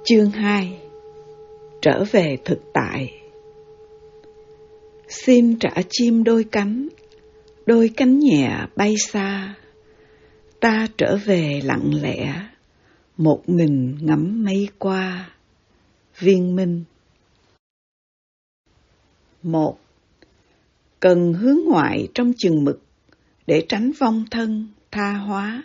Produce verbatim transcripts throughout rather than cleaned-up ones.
Chương hai. Trở về thực tại. Xin trả chim đôi cánh, đôi cánh nhẹ bay xa. Ta trở về lặng lẽ, một mình ngắm mây qua. Viên Minh. Một. Cần hướng ngoại trong chừng mực để tránh vong thân, tha hóa.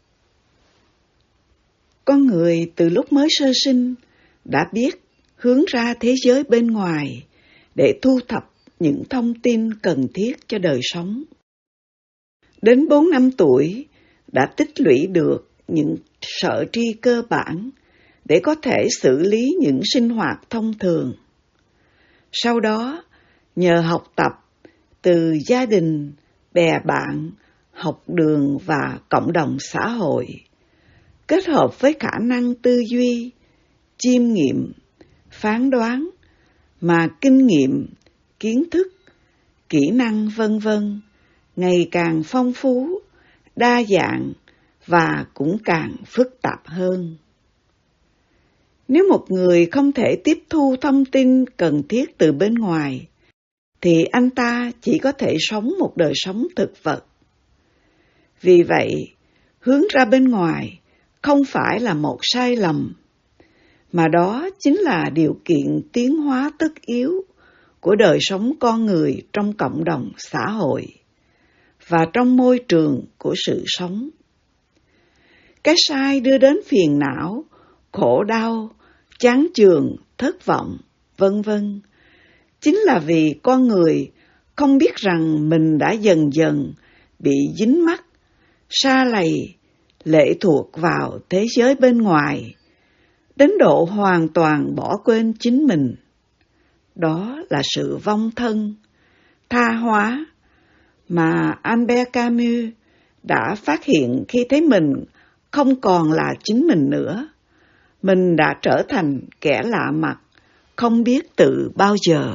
Con người từ lúc mới sơ sinh đã biết hướng ra thế giới bên ngoài để thu thập những thông tin cần thiết cho đời sống. Đến bốn năm tuổi đã tích lũy được những sở tri cơ bản để có thể xử lý những sinh hoạt thông thường. Sau đó, nhờ học tập từ gia đình, bè bạn, học đường và cộng đồng xã hội, kết hợp với khả năng tư duy, chiêm nghiệm, phán đoán, mà kinh nghiệm, kiến thức, kỹ năng vân vân ngày càng phong phú, đa dạng và cũng càng phức tạp hơn. Nếu một người không thể tiếp thu thông tin cần thiết từ bên ngoài, thì anh ta chỉ có thể sống một đời sống thực vật. Vì vậy, hướng ra bên ngoài không phải là một sai lầm, mà đó chính là điều kiện tiến hóa tất yếu của đời sống con người trong cộng đồng xã hội và trong môi trường của sự sống. Cái sai đưa đến phiền não, khổ đau, chán chường, thất vọng, vân vân, chính là vì con người không biết rằng mình đã dần dần bị dính mắc, sa lầy, lệ thuộc vào thế giới bên ngoài, đến độ hoàn toàn bỏ quên chính mình. Đó là sự vong thân, tha hóa mà Albert Camus đã phát hiện khi thấy mình không còn là chính mình nữa. Mình đã trở thành kẻ lạ mặt, không biết từ bao giờ.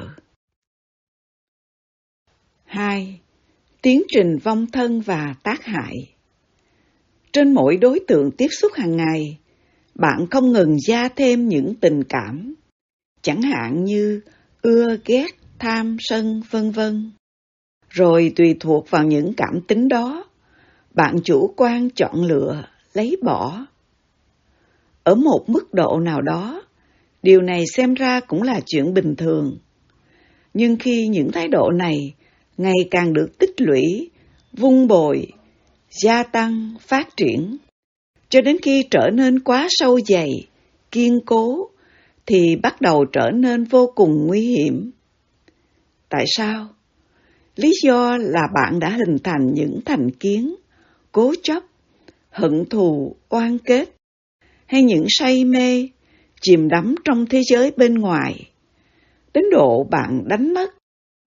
Hai. Tiến trình vong thân và tác hại. Trên mỗi đối tượng tiếp xúc hàng ngày, bạn không ngừng gia thêm những tình cảm, chẳng hạn như ưa, ghét, tham, sân, vân vân. Rồi tùy thuộc vào những cảm tính đó, bạn chủ quan chọn lựa, lấy bỏ. Ở một mức độ nào đó, điều này xem ra cũng là chuyện bình thường. Nhưng khi những thái độ này ngày càng được tích lũy, vun bồi, gia tăng, phát triển, cho đến khi trở nên quá sâu dày, kiên cố, thì bắt đầu trở nên vô cùng nguy hiểm. Tại sao? Lý do là bạn đã hình thành những thành kiến, cố chấp, hận thù, oan kết, hay những say mê, chìm đắm trong thế giới bên ngoài, đến độ bạn đánh mất.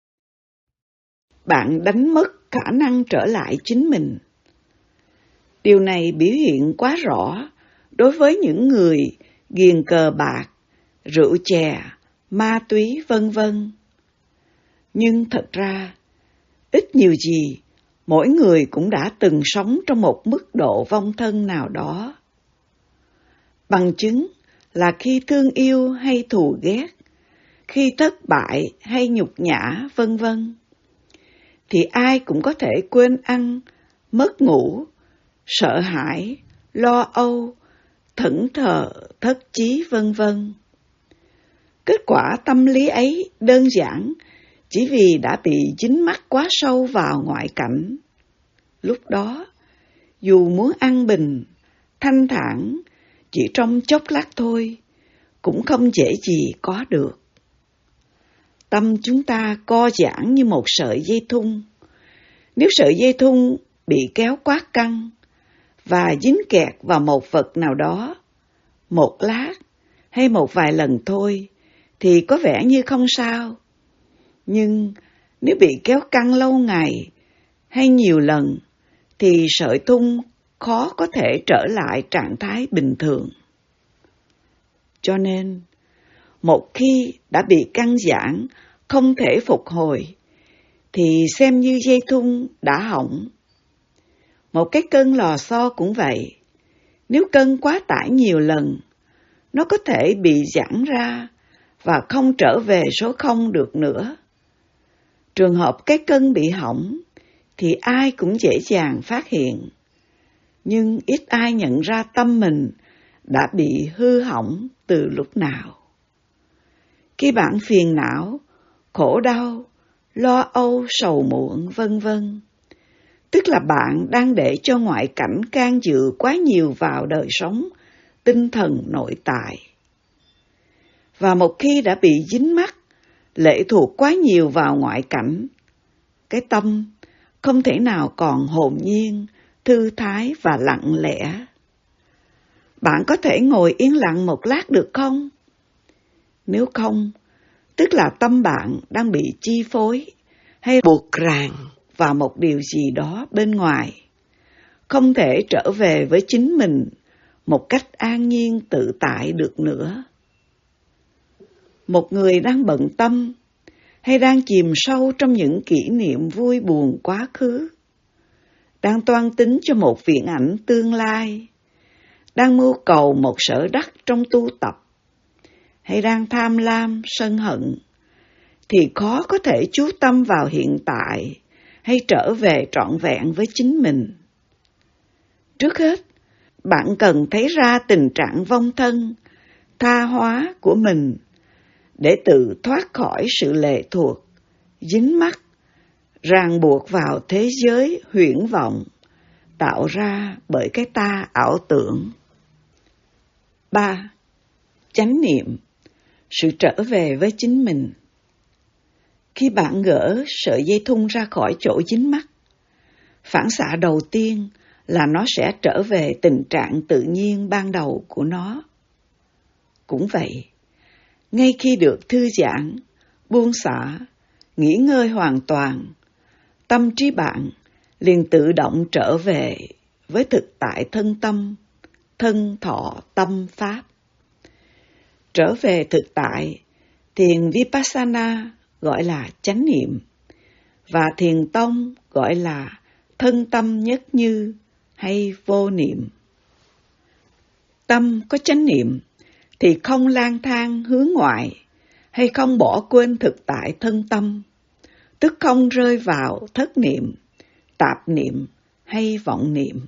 Bạn đánh mất khả năng trở lại chính mình. Điều này biểu hiện quá rõ đối với những người ghiền cờ bạc, rượu chè, ma túy, vân vân. Nhưng thật ra, ít nhiều gì, mỗi người cũng đã từng sống trong một mức độ vong thân nào đó. Bằng chứng là khi thương yêu hay thù ghét, khi thất bại hay nhục nhã, vân vân, thì ai cũng có thể quên ăn, mất ngủ, sợ hãi, lo âu, thẫn thờ, thất chí, vân vân. Kết quả tâm lý ấy đơn giản chỉ vì đã bị dính mắc quá sâu vào ngoại cảnh. Lúc đó, dù muốn an bình, thanh thản, chỉ trong chốc lát thôi, cũng không dễ gì có được. Tâm chúng ta co giãn như một sợi dây thun. Nếu sợi dây thun bị kéo quá căng và dính kẹt vào một vật nào đó, một lát hay một vài lần thôi, thì có vẻ như không sao. Nhưng nếu bị kéo căng lâu ngày hay nhiều lần, thì sợi thun khó có thể trở lại trạng thái bình thường. Cho nên, một khi đã bị căng giãn, không thể phục hồi, thì xem như dây thun đã hỏng. Một cái cân lò xo cũng vậy. Nếu cân quá tải nhiều lần, nó có thể bị giãn ra và không trở về số không được nữa. Trường hợp cái cân bị hỏng thì ai cũng dễ dàng phát hiện, nhưng ít ai nhận ra tâm mình đã bị hư hỏng từ lúc nào. Khi bạn phiền não, khổ đau, lo âu, sầu muộn, vân vân, tức là bạn đang để cho ngoại cảnh can dự quá nhiều vào đời sống tinh thần nội tại. Và một khi đã bị dính mắc, lệ thuộc quá nhiều vào ngoại cảnh, cái tâm không thể nào còn hồn nhiên, thư thái và lặng lẽ. Bạn có thể ngồi yên lặng một lát được không? Nếu không, tức là tâm bạn đang bị chi phối hay buộc ràng vào một điều gì đó bên ngoài, không thể trở về với chính mình một cách an nhiên tự tại được nữa. Một người đang bận tâm hay đang chìm sâu trong những kỷ niệm vui buồn quá khứ, đang toan tính cho một viễn ảnh tương lai, đang mưu cầu một sở đắc trong tu tập, hay đang tham lam, sân hận, thì khó có thể chú tâm vào hiện tại hay trở về trọn vẹn với chính mình. Trước hết, bạn cần thấy ra tình trạng vong thân, tha hóa của mình để tự thoát khỏi sự lệ thuộc, dính mắc, ràng buộc vào thế giới huyễn vọng tạo ra bởi cái ta ảo tưởng. ba. Chánh niệm, sự trở về với chính mình. Khi bạn gỡ sợi dây thun ra khỏi chỗ dính mắc, phản xạ đầu tiên là nó sẽ trở về tình trạng tự nhiên ban đầu của nó. Cũng vậy, ngay khi được thư giãn, buông xả, nghỉ ngơi hoàn toàn, tâm trí bạn liền tự động trở về với thực tại thân tâm, thân thọ tâm pháp. Trở về thực tại, thiền Vipassana gọi là chánh niệm, và thiền tông gọi là thân tâm nhất như hay vô niệm. Tâm có chánh niệm thì không lang thang hướng ngoại hay không bỏ quên thực tại thân tâm, tức không rơi vào thất niệm, tạp niệm hay vọng niệm.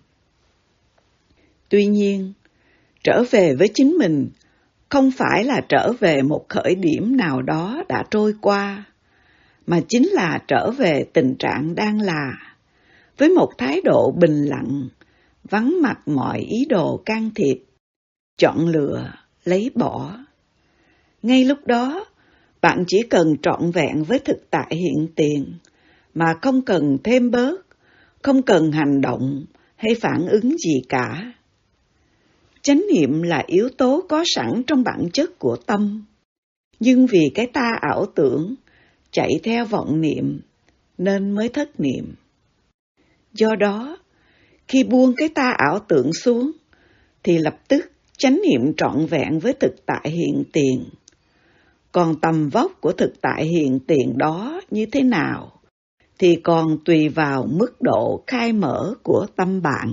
Tuy nhiên, trở về với chính mình không phải là trở về một khởi điểm nào đó đã trôi qua, mà chính là trở về tình trạng đang là, với một thái độ bình lặng, vắng mặt mọi ý đồ can thiệp, chọn lựa, lấy bỏ. Ngay lúc đó, bạn chỉ cần trọn vẹn với thực tại hiện tiền, mà không cần thêm bớt, không cần hành động hay phản ứng gì cả. Chánh niệm là yếu tố có sẵn trong bản chất của tâm, nhưng vì cái ta ảo tưởng, chạy theo vọng niệm, nên mới thất niệm. Do đó, khi buông cái ta ảo tưởng xuống, thì lập tức chánh niệm trọn vẹn với thực tại hiện tiền. Còn tầm vóc của thực tại hiện tiền đó như thế nào, thì còn tùy vào mức độ khai mở của tâm bạn.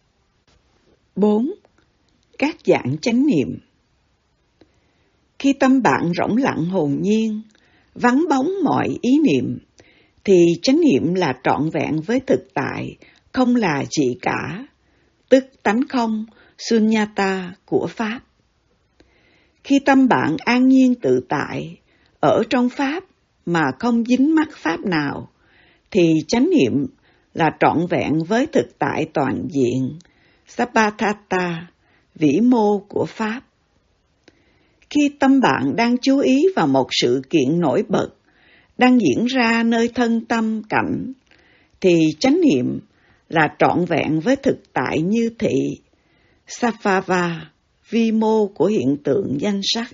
bốn. Các dạng chánh niệm. Khi tâm bạn rỗng lặng hồn nhiên, vắng bóng mọi ý niệm, thì chánh niệm là trọn vẹn với thực tại, không là gì cả, tức tánh không, sunyata của Pháp. Khi tâm bạn an nhiên tự tại, ở trong Pháp mà không dính mắc Pháp nào, thì chánh niệm là trọn vẹn với thực tại toàn diện, Sabbatattha, vĩ mô của Pháp. Khi tâm bạn đang chú ý vào một sự kiện nổi bật, đang diễn ra nơi thân tâm cảnh, thì chánh niệm là trọn vẹn với thực tại như thị, Saffava, vi mô của hiện tượng danh sắc.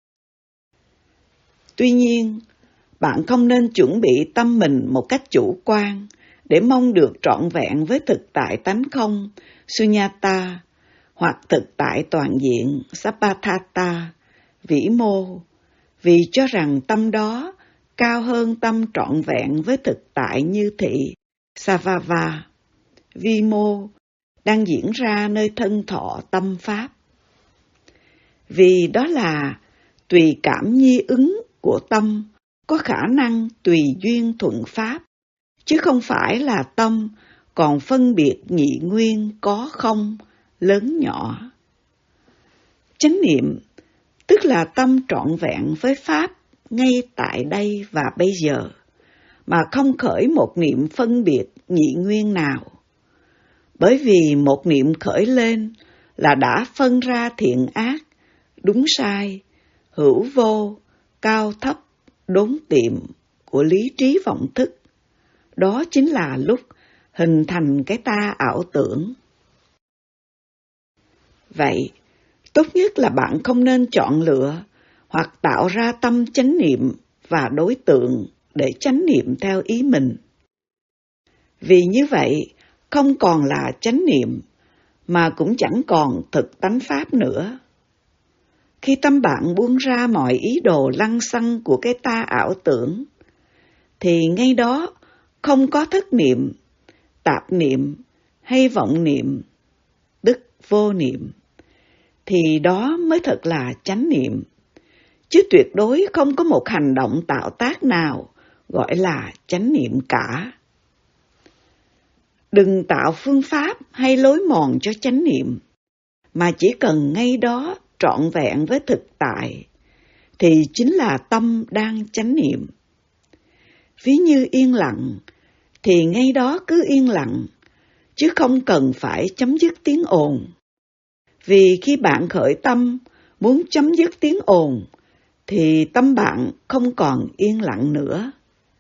Tuy nhiên, bạn không nên chuẩn bị tâm mình một cách chủ quan để mong được trọn vẹn với thực tại tánh không, Sunyata, hoặc thực tại toàn diện, Sabbatattha, vĩ mô, vì cho rằng tâm đó cao hơn tâm trọn vẹn với thực tại như thị, Savava, vi mô, đang diễn ra nơi thân thọ tâm Pháp. vì đó là tùy cảm nhi ứng của tâm, có khả năng tùy duyên thuận pháp, chứ không phải là tâm còn phân biệt nhị nguyên có không, lớn nhỏ. Chánh niệm tức là tâm trọn vẹn với pháp ngay tại đây và bây giờ, mà không khởi một niệm phân biệt nhị nguyên nào. Bởi vì một niệm khởi lên là đã phân ra thiện ác, đúng sai, hữu vô, cao thấp, đốn tiệm của lý trí vọng thức. Đó chính là lúc hình thành cái ta ảo tưởng. Vậy, tốt nhất là bạn không nên chọn lựa hoặc tạo ra tâm chánh niệm và đối tượng để chánh niệm theo ý mình. Vì như vậy, không còn là chánh niệm, mà cũng chẳng còn thực tánh pháp nữa. Khi tâm bạn buông ra mọi ý đồ lăng xăng của cái ta ảo tưởng, thì ngay đó không có thất niệm, tạp niệm hay vọng niệm, tức vô niệm, thì đó mới thật là chánh niệm, chứ tuyệt đối không có một hành động tạo tác nào gọi là chánh niệm cả. Đừng tạo phương pháp hay lối mòn cho chánh niệm, mà chỉ cần ngay đó trọn vẹn với thực tại, thì chính là tâm đang chánh niệm. Ví như yên lặng, thì ngay đó cứ yên lặng, chứ không cần phải chấm dứt tiếng ồn. Vì khi bạn khởi tâm muốn chấm dứt tiếng ồn, thì tâm bạn không còn yên lặng nữa.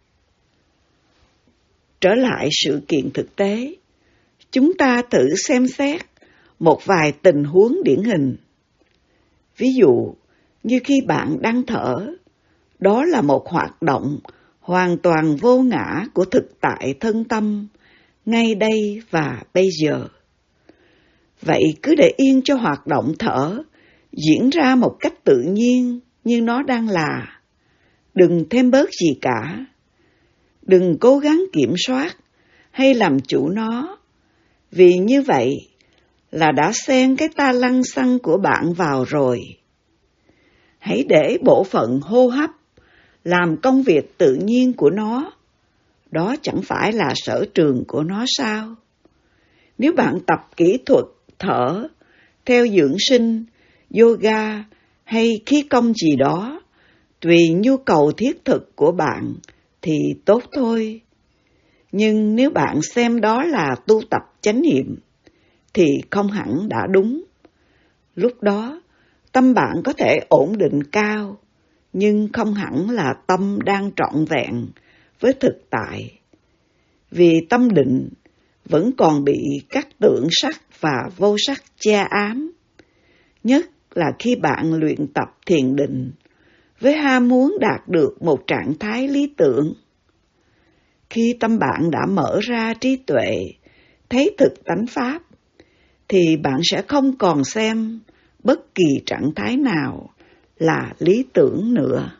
Trở lại sự kiện thực tế, chúng ta thử xem xét một vài tình huống điển hình. Ví dụ, như khi bạn đang thở, đó là một hoạt động hoàn toàn vô ngã của thực tại thân tâm, ngay đây và bây giờ. Vậy cứ để yên cho hoạt động thở diễn ra một cách tự nhiên như nó đang là. Đừng thêm bớt gì cả. Đừng cố gắng kiểm soát hay làm chủ nó, vì như vậy là đã xen cái ta lăng xăng của bạn vào rồi. Hãy để bộ phận hô hấp làm công việc tự nhiên của nó. Đó chẳng phải là sở trường của nó sao? Nếu bạn tập kỹ thuật thở theo dưỡng sinh, yoga hay khí công gì đó, tùy nhu cầu thiết thực của bạn thì tốt thôi. Nhưng nếu bạn xem đó là tu tập chánh niệm, thì không hẳn đã đúng. Lúc đó, tâm bạn có thể ổn định cao, nhưng không hẳn là tâm đang trọn vẹn với thực tại. Vì tâm định vẫn còn bị các tượng sắc và vô sắc che ám, nhất là khi bạn luyện tập thiền định với ham muốn đạt được một trạng thái lý tưởng. Khi tâm bạn đã mở ra trí tuệ, thấy thực tánh pháp, thì bạn sẽ không còn xem bất kỳ trạng thái nào là lý tưởng nữa.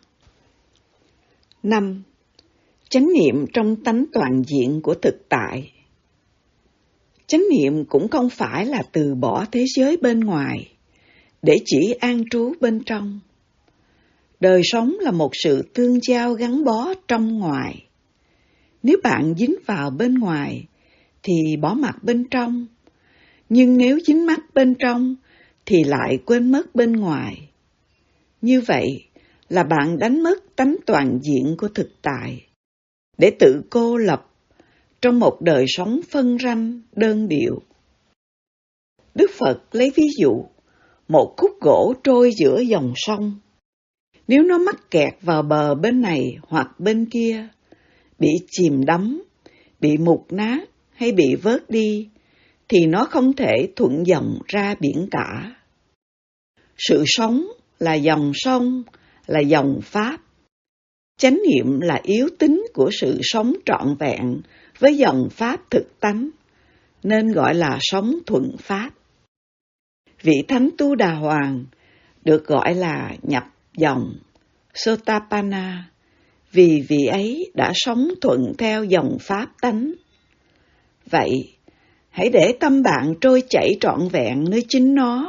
năm. Chánh niệm trong tánh toàn diện của thực tại. Chánh niệm cũng không phải là từ bỏ thế giới bên ngoài, để chỉ an trú bên trong. Đời sống là một sự tương giao gắn bó trong ngoài. Nếu bạn dính vào bên ngoài, thì bỏ mặt bên trong. Nhưng nếu dính mắt bên trong, thì lại quên mất bên ngoài. Như vậy là bạn đánh mất tánh toàn diện của thực tại, để tự cô lập trong một đời sống phân ranh đơn điệu. Đức Phật lấy ví dụ một khúc gỗ trôi giữa dòng sông. Nếu nó mắc kẹt vào bờ bên này hoặc bên kia, bị chìm đắm, bị mục nát hay bị vớt đi, thì nó không thể thuận dòng ra biển cả. Sự sống là dòng sông, là dòng pháp. Chánh niệm là yếu tính của sự sống trọn vẹn với dòng pháp thực tánh, nên gọi là sống thuận pháp. Vị Thánh Tu Đà Hoàng được gọi là nhập dòng Sotapanna, vì vị ấy đã sống thuận theo dòng pháp tánh. Vậy, hãy để tâm bạn trôi chảy trọn vẹn nơi chính nó,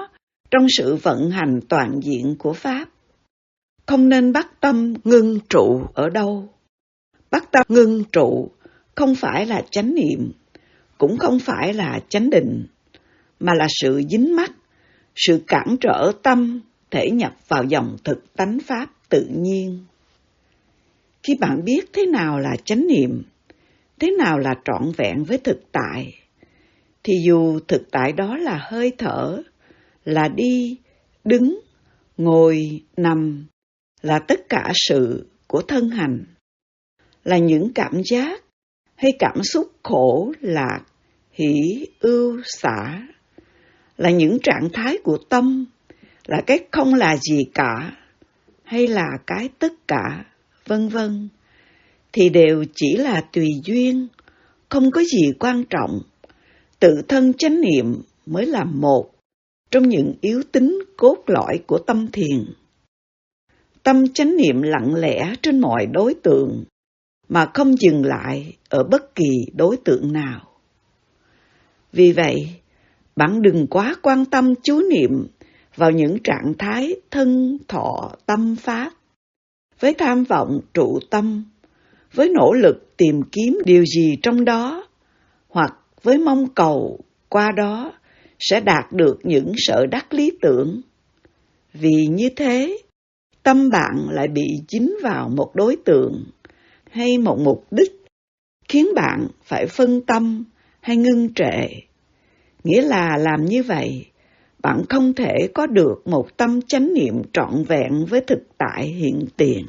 trong sự vận hành toàn diện của Pháp. Không nên bắt tâm ngưng trụ ở đâu. Bắt tâm ngưng trụ không phải là chánh niệm, cũng không phải là chánh định, mà là sự dính mắc, sự cản trở tâm thể nhập vào dòng thực tánh Pháp tự nhiên. Khi bạn biết thế nào là chánh niệm, thế nào là trọn vẹn với thực tại, thì dù thực tại đó là hơi thở, là đi, đứng, ngồi, nằm, là tất cả sự của thân hành, là những cảm giác hay cảm xúc khổ, lạc, hỷ, ưu, xả, là những trạng thái của tâm, là cái không là gì cả, hay là cái tất cả, vân vân, thì đều chỉ là tùy duyên, không có gì quan trọng. Tự thân chánh niệm mới là một trong những yếu tính cốt lõi của tâm thiền. Tâm chánh niệm lặng lẽ trên mọi đối tượng, mà không dừng lại ở bất kỳ đối tượng nào. Vì vậy, bạn đừng quá quan tâm chú niệm vào những trạng thái thân thọ tâm Pháp, với tham vọng trụ tâm, với nỗ lực tìm kiếm điều gì trong đó, hoặc với mong cầu qua đó sẽ đạt được những sở đắc lý tưởng. Vì như thế, tâm bạn lại bị dính vào một đối tượng hay một mục đích, khiến bạn phải phân tâm hay ngưng trệ. Nghĩa là làm như vậy, bạn không thể có được một tâm chánh niệm trọn vẹn với thực tại hiện tiền.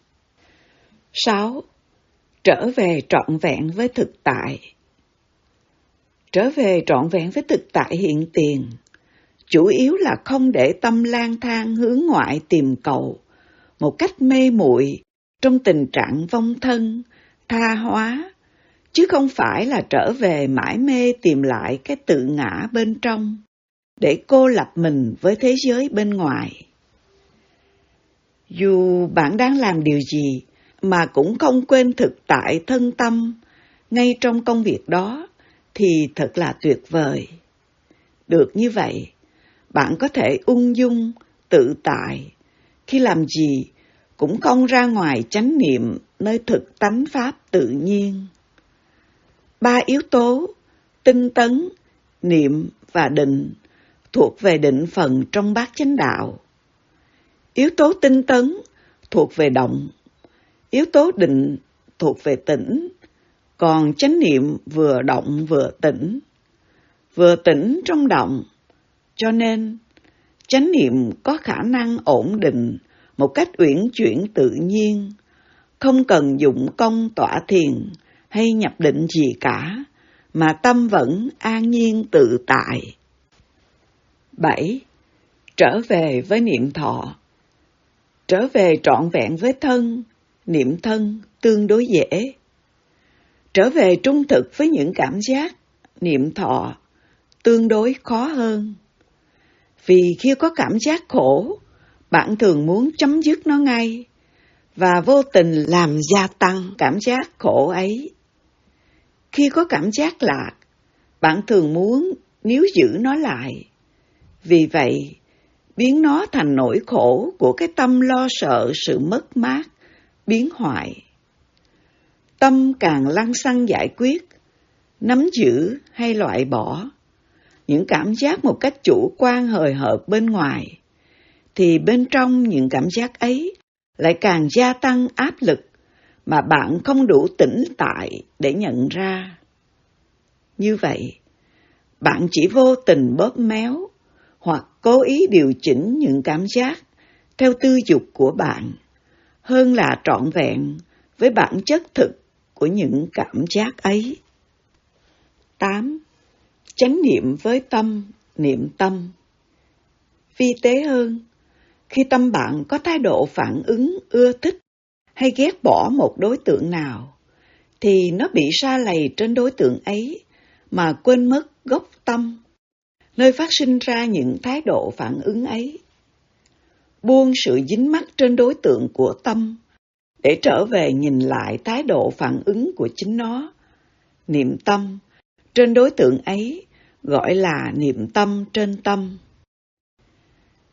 sáu. Trở về trọn vẹn với thực tại. Trở về trọn vẹn với thực tại hiện tiền, chủ yếu là không để tâm lang thang hướng ngoại tìm cầu, một cách mê muội trong tình trạng vong thân, tha hóa, chứ không phải là trở về mãi mê tìm lại cái tự ngã bên trong, để cô lập mình với thế giới bên ngoài. Dù bạn đang làm điều gì, mà cũng không quên thực tại thân tâm ngay trong công việc đó, thì thật là tuyệt vời. Được như vậy, bạn có thể ung dung, tự tại, khi làm gì cũng không ra ngoài chánh niệm nơi thực tánh Pháp tự nhiên. Ba yếu tố, tinh tấn, niệm và định, thuộc về định phần trong bát chánh đạo. Yếu tố tinh tấn thuộc về động, yếu tố định thuộc về tĩnh, còn chánh niệm vừa động vừa tĩnh, vừa tĩnh trong động, cho nên chánh niệm có khả năng ổn định một cách uyển chuyển tự nhiên, không cần dụng công tọa thiền hay nhập định gì cả, mà tâm vẫn an nhiên tự tại. bảy. Trở về với niệm thọ. Trở về trọn vẹn với thân, niệm thân tương đối dễ. Trở về trung thực với những cảm giác, niệm thọ tương đối khó hơn. Vì khi có cảm giác khổ, bạn thường muốn chấm dứt nó ngay, và vô tình làm gia tăng cảm giác khổ ấy. Khi có cảm giác lạc, bạn thường muốn níu giữ nó lại. Vì vậy, biến nó thành nỗi khổ của cái tâm lo sợ sự mất mát, biến hoại. Tâm càng lăng xăng giải quyết, nắm giữ hay loại bỏ những cảm giác một cách chủ quan hời hợt bên ngoài, thì bên trong những cảm giác ấy lại càng gia tăng áp lực mà bạn không đủ tĩnh tại để nhận ra. Như vậy, bạn chỉ vô tình bóp méo hoặc cố ý điều chỉnh những cảm giác theo tư dục của bạn, hơn là trọn vẹn với bản chất thực của những cảm giác ấy. tám. Chánh niệm với tâm, niệm tâm. Vi tế hơn, khi tâm bạn có thái độ phản ứng ưa thích hay ghét bỏ một đối tượng nào, thì nó bị sa lầy trên đối tượng ấy mà quên mất gốc tâm, nơi phát sinh ra những thái độ phản ứng ấy. Buông sự dính mắc trên đối tượng của tâm, để trở về nhìn lại thái độ phản ứng của chính nó. Niệm tâm trên đối tượng ấy gọi là niệm tâm trên tâm.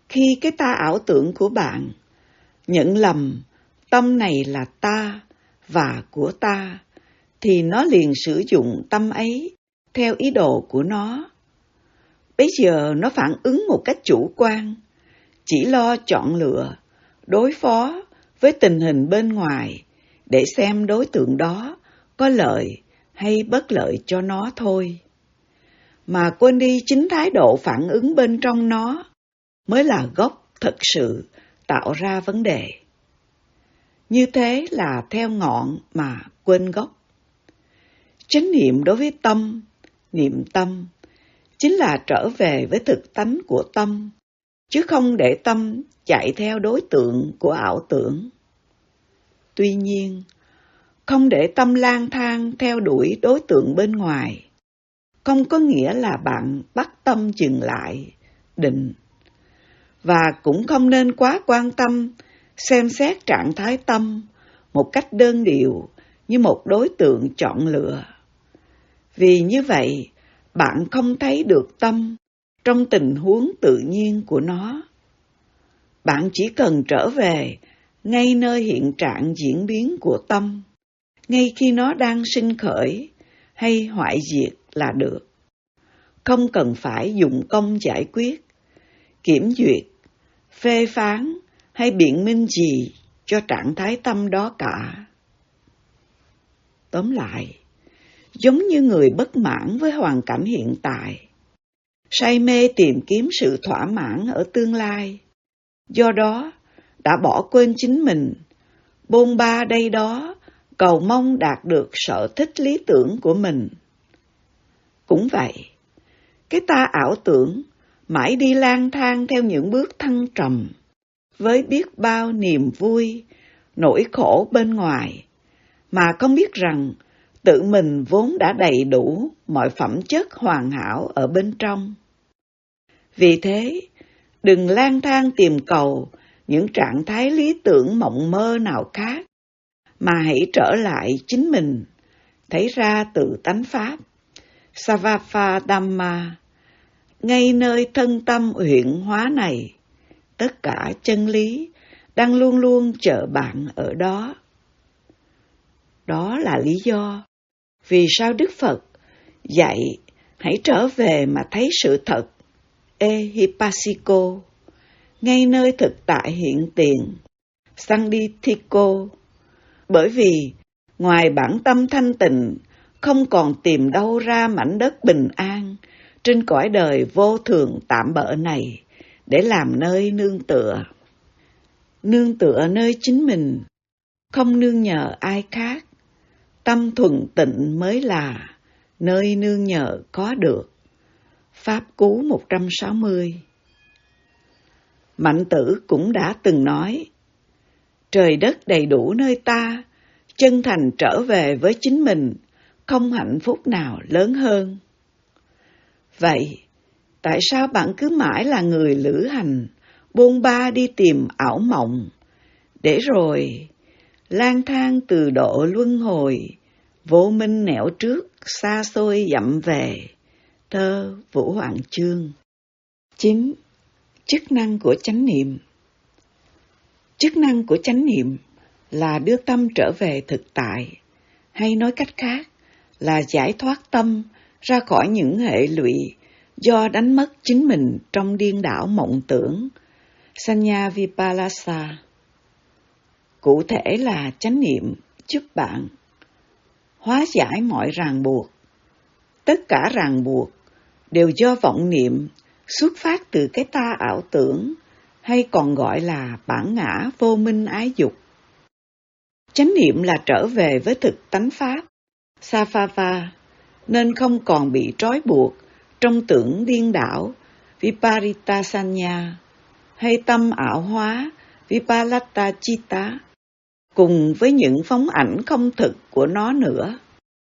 Khi cái ta ảo tưởng của bạn nhận lầm tâm này là ta và của ta, thì nó liền sử dụng tâm ấy theo ý đồ của nó. Bây giờ nó phản ứng một cách chủ quan, chỉ lo chọn lựa, đối phó với tình hình bên ngoài để xem đối tượng đó có lợi hay bất lợi cho nó thôi. Mà quên đi chính thái độ phản ứng bên trong nó mới là gốc thật sự tạo ra vấn đề. Như thế là theo ngọn mà quên gốc. Chánh niệm đối với tâm, niệm tâm, chính là trở về với thực tánh của tâm, chứ không để tâm chạy theo đối tượng của ảo tưởng. Tuy nhiên, không để tâm lang thang theo đuổi đối tượng bên ngoài, không có nghĩa là bạn bắt tâm dừng lại, định. Và cũng không nên quá quan tâm xem xét trạng thái tâm một cách đơn điệu như một đối tượng chọn lựa. Vì như vậy, bạn không thấy được tâm trong tình huống tự nhiên của nó. Bạn chỉ cần trở về ngay nơi hiện trạng diễn biến của tâm, ngay khi nó đang sinh khởi hay hoại diệt là được. Không cần phải dụng công giải quyết, kiểm duyệt, phê phán hay biện minh gì cho trạng thái tâm đó cả. Tóm lại, giống như người bất mãn với hoàn cảnh hiện tại, say mê tìm kiếm sự thỏa mãn ở tương lai, do đó đã bỏ quên chính mình, bôn ba đây đó, cầu mong đạt được sở thích lý tưởng của mình. Cũng vậy, cái ta ảo tưởng mãi đi lang thang theo những bước thăng trầm, với biết bao niềm vui, nỗi khổ bên ngoài, mà không biết rằng tự mình vốn đã đầy đủ mọi phẩm chất hoàn hảo ở bên trong. Vì thế, đừng lang thang tìm cầu những trạng thái lý tưởng mộng mơ nào khác, mà hãy trở lại chính mình, thấy ra tự tánh Pháp, Savapa Dhamma, ngay nơi thân tâm huyện hóa này, tất cả chân lý đang luôn luôn chờ bạn ở đó. Đó là lý do vì sao Đức Phật dạy hãy trở về mà thấy sự thật, Ehipassiko, ngay nơi thực tại hiện tiền, Sandithiko, bởi vì ngoài bản tâm thanh tịnh không còn tìm đâu ra mảnh đất bình an trên cõi đời vô thường tạm bợ này để làm nơi nương tựa. Nương tựa nơi chính mình, không nương nhờ ai khác. Tâm thuần tịnh mới là nơi nương nhờ có được. Pháp Cú một trăm sáu mươi. Mạnh Tử cũng đã từng nói, trời đất đầy đủ nơi ta, chân thành trở về với chính mình, không hạnh phúc nào lớn hơn. Vậy, tại sao bạn cứ mãi là người lữ hành, bôn ba đi tìm ảo mộng, để rồi lang thang từ độ luân hồi, vô minh nẻo trước, xa xôi dặm về. Thơ Vũ Hoàng Chương. Chín. Chức năng của chánh niệm. Chức năng của chánh niệm là đưa tâm trở về thực tại, hay nói cách khác là giải thoát tâm ra khỏi những hệ lụy do đánh mất chính mình trong điên đảo mộng tưởng, Sanya Vipallasa. Cụ thể là chánh niệm giúp bạn hóa giải mọi ràng buộc. Tất cả ràng buộc đều do vọng niệm xuất phát từ cái ta ảo tưởng, hay còn gọi là bản ngã vô minh ái dục. Chánh niệm là trở về với thực tánh Pháp, Sattva, nên không còn bị trói buộc trong tưởng điên đảo, Viparita Sanya, hay tâm ảo hóa, Vipallata Chitta, cùng với những phóng ảnh không thực của nó nữa.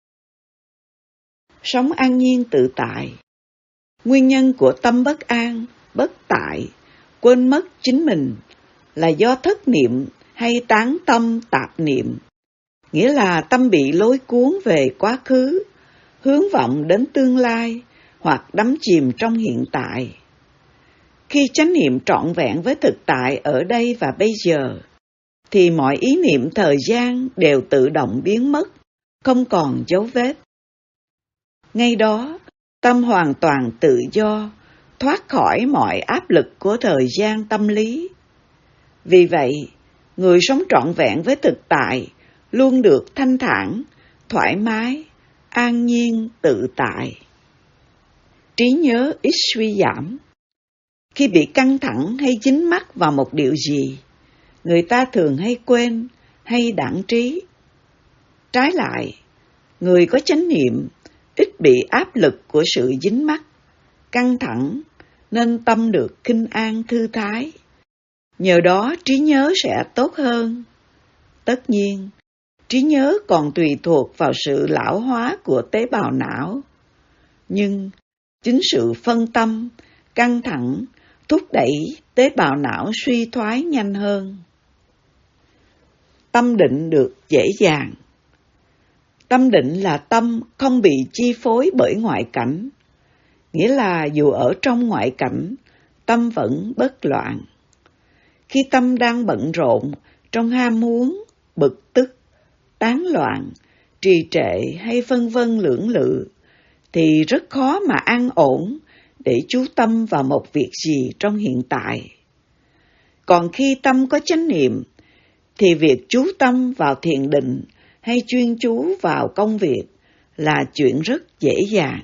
Sống an nhiên tự tại. Nguyên nhân của tâm bất an, bất tại, quên mất chính mình là do thất niệm hay tán tâm tạp niệm, nghĩa là tâm bị lôi cuốn về quá khứ, hướng vọng đến tương lai hoặc đắm chìm trong hiện tại. Khi chánh niệm trọn vẹn với thực tại ở đây và bây giờ, thì mọi ý niệm thời gian đều tự động biến mất, không còn dấu vết. Ngay đó, tâm hoàn toàn tự do, thoát khỏi mọi áp lực của thời gian tâm lý. Vì vậy, người sống trọn vẹn với thực tại luôn được thanh thản, thoải mái, an nhiên, tự tại. Trí nhớ ít suy giảm. Khi bị căng thẳng hay dính mắc vào một điều gì, người ta thường hay quên hay đãng trí. Trái lại, người có chánh niệm ít bị áp lực của sự dính mắc, căng thẳng, nên tâm được kinh an thư thái. Nhờ đó trí nhớ sẽ tốt hơn. Tất nhiên, trí nhớ còn tùy thuộc vào sự lão hóa của tế bào não. Nhưng chính sự phân tâm, căng thẳng thúc đẩy tế bào não suy thoái nhanh hơn. Tâm định được dễ dàng. Tâm định là tâm không bị chi phối bởi ngoại cảnh, nghĩa là dù ở trong ngoại cảnh, tâm vẫn bất loạn. Khi tâm đang bận rộn trong ham muốn, bực tức, tán loạn, trì trệ hay phân vân lưỡng lự, thì rất khó mà an ổn để chú tâm vào một việc gì trong hiện tại. Còn khi tâm có chánh niệm, thì việc chú tâm vào thiền định hay chuyên chú vào công việc là chuyện rất dễ dàng.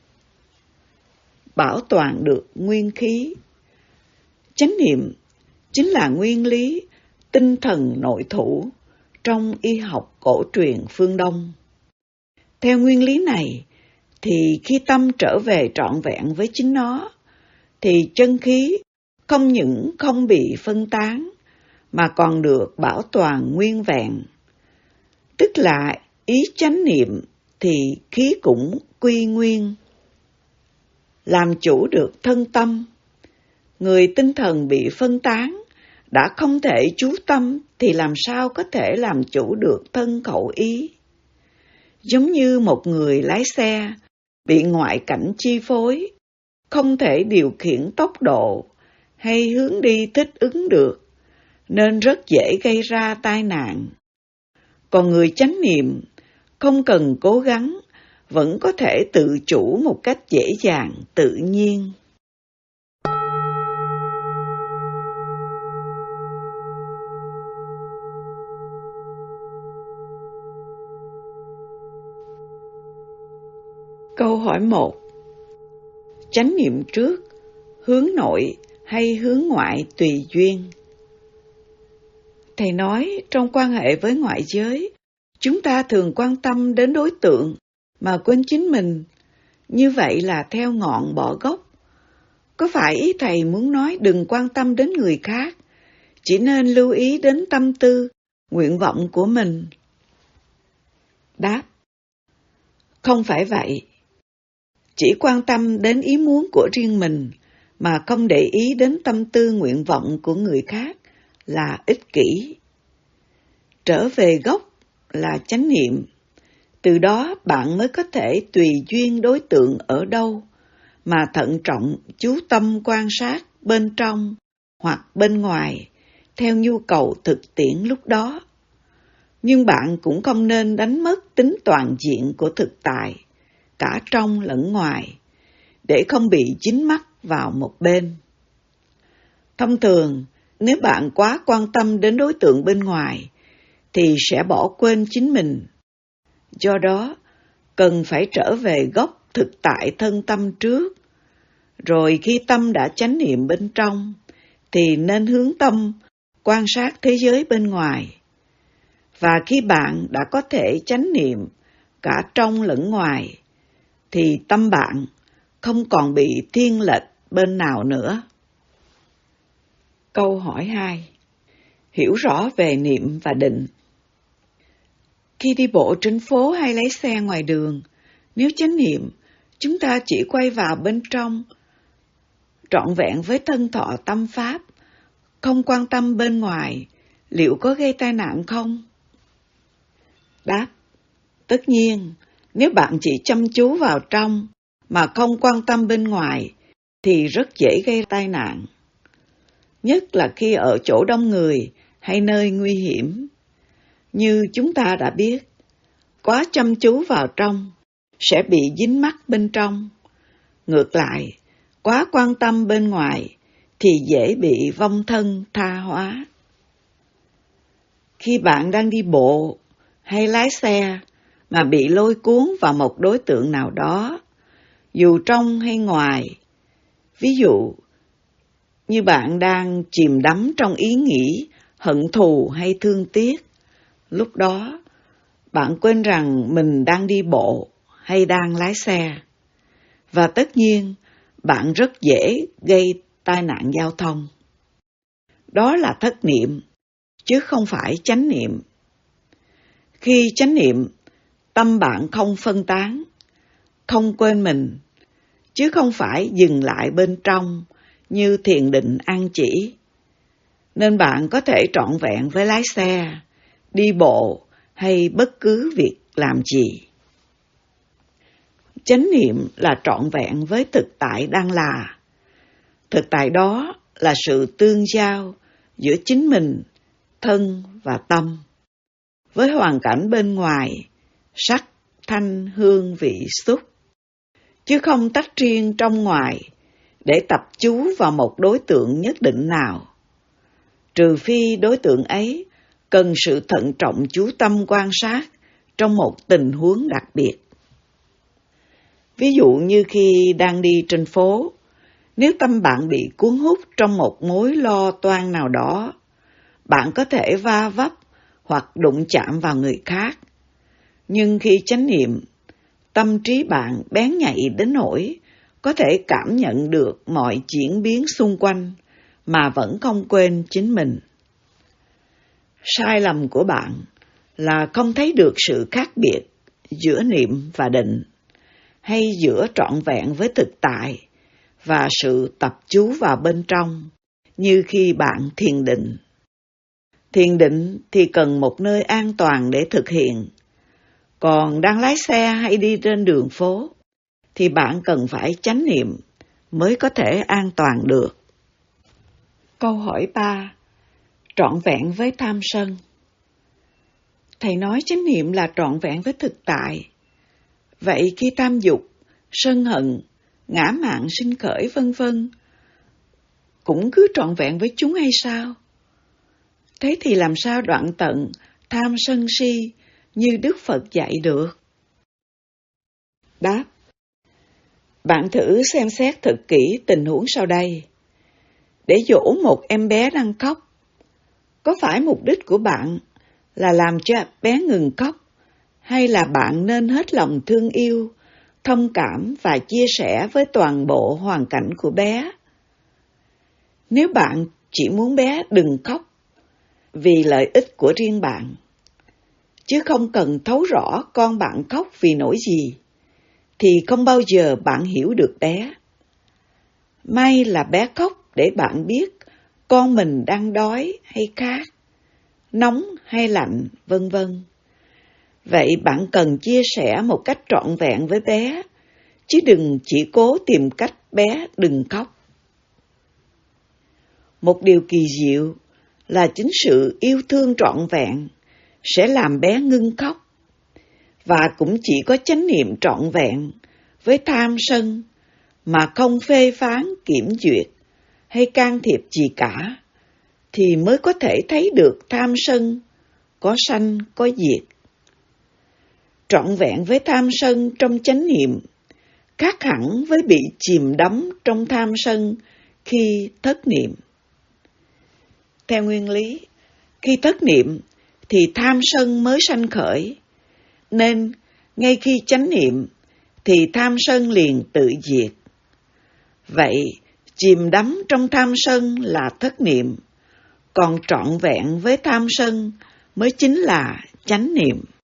Bảo toàn được nguyên khí. Chánh niệm chính là nguyên lý tinh thần nội thủ trong y học cổ truyền phương Đông. Theo nguyên lý này, thì khi tâm trở về trọn vẹn với chính nó, thì chân khí không những không bị phân tán, mà còn được bảo toàn nguyên vẹn. Tức là ý chánh niệm thì khí cũng quy nguyên. Làm chủ được thân tâm, người tinh thần bị phân tán, đã không thể chú tâm thì làm sao có thể làm chủ được thân khẩu ý. Giống như một người lái xe bị ngoại cảnh chi phối, không thể điều khiển tốc độ hay hướng đi thích ứng được, nên rất dễ gây ra tai nạn. Còn người chánh niệm không cần cố gắng, vẫn có thể tự chủ một cách dễ dàng, tự nhiên. Câu hỏi một. Chánh niệm trước, hướng nội hay hướng ngoại tùy duyên? Thầy nói trong quan hệ với ngoại giới, chúng ta thường quan tâm đến đối tượng mà quên chính mình. Như vậy là theo ngọn bỏ gốc. Có phải ý thầy muốn nói đừng quan tâm đến người khác, chỉ nên lưu ý đến tâm tư, nguyện vọng của mình? Đáp. Không phải vậy. Chỉ quan tâm đến ý muốn của riêng mình, mà không để ý đến tâm tư nguyện vọng của người khác là ích kỷ. Trở về gốc là chánh niệm. Từ đó bạn mới có thể tùy duyên đối tượng ở đâu, mà thận trọng chú tâm quan sát bên trong hoặc bên ngoài, theo nhu cầu thực tiễn lúc đó. Nhưng bạn cũng không nên đánh mất tính toàn diện của thực tại, cả trong lẫn ngoài, để không bị dính mắc vào một bên. Thông thường, nếu bạn quá quan tâm đến đối tượng bên ngoài, thì sẽ bỏ quên chính mình. Do đó, cần phải trở về gốc thực tại thân tâm trước. Rồi khi tâm đã chánh niệm bên trong, thì nên hướng tâm quan sát thế giới bên ngoài. Và khi bạn đã có thể chánh niệm cả trong lẫn ngoài, thì tâm bạn không còn bị thiên lệch bên nào nữa. Câu hỏi hai. Hiểu rõ về niệm và định. Khi đi bộ trên phố hay lấy xe ngoài đường, nếu chánh niệm, chúng ta chỉ quay vào bên trong, trọn vẹn với thân thọ tâm pháp, không quan tâm bên ngoài, liệu có gây tai nạn không? Đáp. Tất nhiên, nếu bạn chỉ chăm chú vào trong, mà không quan tâm bên ngoài, thì rất dễ gây tai nạn. nhất là khi ở chỗ đông người hay nơi nguy hiểm. Như chúng ta đã biết, quá chăm chú vào trong sẽ bị dính mắc bên trong. Ngược lại, quá quan tâm bên ngoài thì dễ bị vong thân tha hóa. Khi bạn đang đi bộ hay lái xe mà bị lôi cuốn vào một đối tượng nào đó, dù trong hay ngoài, ví dụ như bạn đang chìm đắm trong ý nghĩ hận thù hay thương tiếc, lúc đó bạn quên rằng mình đang đi bộ hay đang lái xe. Và tất nhiên, bạn rất dễ gây tai nạn giao thông. Đó là thất niệm, chứ không phải chánh niệm. Khi chánh niệm, tâm bạn không phân tán, không quên mình, chứ không phải dừng lại bên trong như thiền định an chỉ. Nên bạn có thể trọn vẹn với lái xe, đi bộ hay bất cứ việc làm gì. Chánh niệm là trọn vẹn với thực tại đang là. Thực tại đó là sự tương giao giữa chính mình, thân và tâm, với hoàn cảnh bên ngoài, sắc, thanh, hương, vị, xúc, chứ không tách riêng trong ngoài để tập chú vào một đối tượng nhất định nào, trừ phi đối tượng ấy cần sự thận trọng chú tâm quan sát trong một tình huống đặc biệt. Ví dụ như khi đang đi trên phố, nếu tâm bạn bị cuốn hút trong một mối lo toan nào đó, bạn có thể va vấp hoặc đụng chạm vào người khác. Nhưng khi chánh niệm, tâm trí bạn bén nhạy đến nỗi có thể cảm nhận được mọi diễn biến xung quanh mà vẫn không quên chính mình. Sai lầm của bạn là không thấy được sự khác biệt giữa niệm và định, hay giữa trọn vẹn với thực tại và sự tập chú vào bên trong như khi bạn thiền định. Thiền định thì cần một nơi an toàn để thực hiện, còn đang lái xe hay đi trên đường phố thì bạn cần phải chánh niệm mới có thể an toàn được. Câu hỏi ba. Trọn vẹn với tham sân. Thầy nói chánh niệm là trọn vẹn với thực tại. Vậy khi tham dục, sân hận, ngã mạn sinh khởi vân vân, cũng cứ trọn vẹn với chúng hay sao? Thế thì làm sao đoạn tận tham sân si như Đức Phật dạy được? Đáp. Bạn thử xem xét thật kỹ tình huống sau đây. Để dỗ một em bé đang khóc, có phải mục đích của bạn là làm cho bé ngừng khóc, hay là bạn nên hết lòng thương yêu, thông cảm và chia sẻ với toàn bộ hoàn cảnh của bé? Nếu bạn chỉ muốn bé đừng khóc vì lợi ích của riêng bạn, chứ không cần thấu rõ con bạn khóc vì nỗi gì, thì không bao giờ bạn hiểu được bé. May là bé khóc để bạn biết con mình đang đói hay khát, nóng hay lạnh, vân vân. Vậy bạn cần chia sẻ một cách trọn vẹn với bé, chứ đừng chỉ cố tìm cách bé đừng khóc. Một điều kỳ diệu là chính sự yêu thương trọn vẹn sẽ làm bé ngưng khóc, và cũng chỉ có chánh niệm trọn vẹn với tham sân mà không phê phán, kiểm duyệt hay can thiệp gì cả, thì mới có thể thấy được tham sân có sanh có diệt. Trọn vẹn với tham sân trong chánh niệm khác hẳn với bị chìm đắm trong tham sân khi thất niệm. Theo nguyên lý, khi thất niệm thì tham sân mới sanh khởi, nên ngay khi chánh niệm thì tham sân liền tự diệt. Vậy, chìm đắm trong tham sân là thất niệm, còn trọn vẹn với tham sân mới chính là chánh niệm.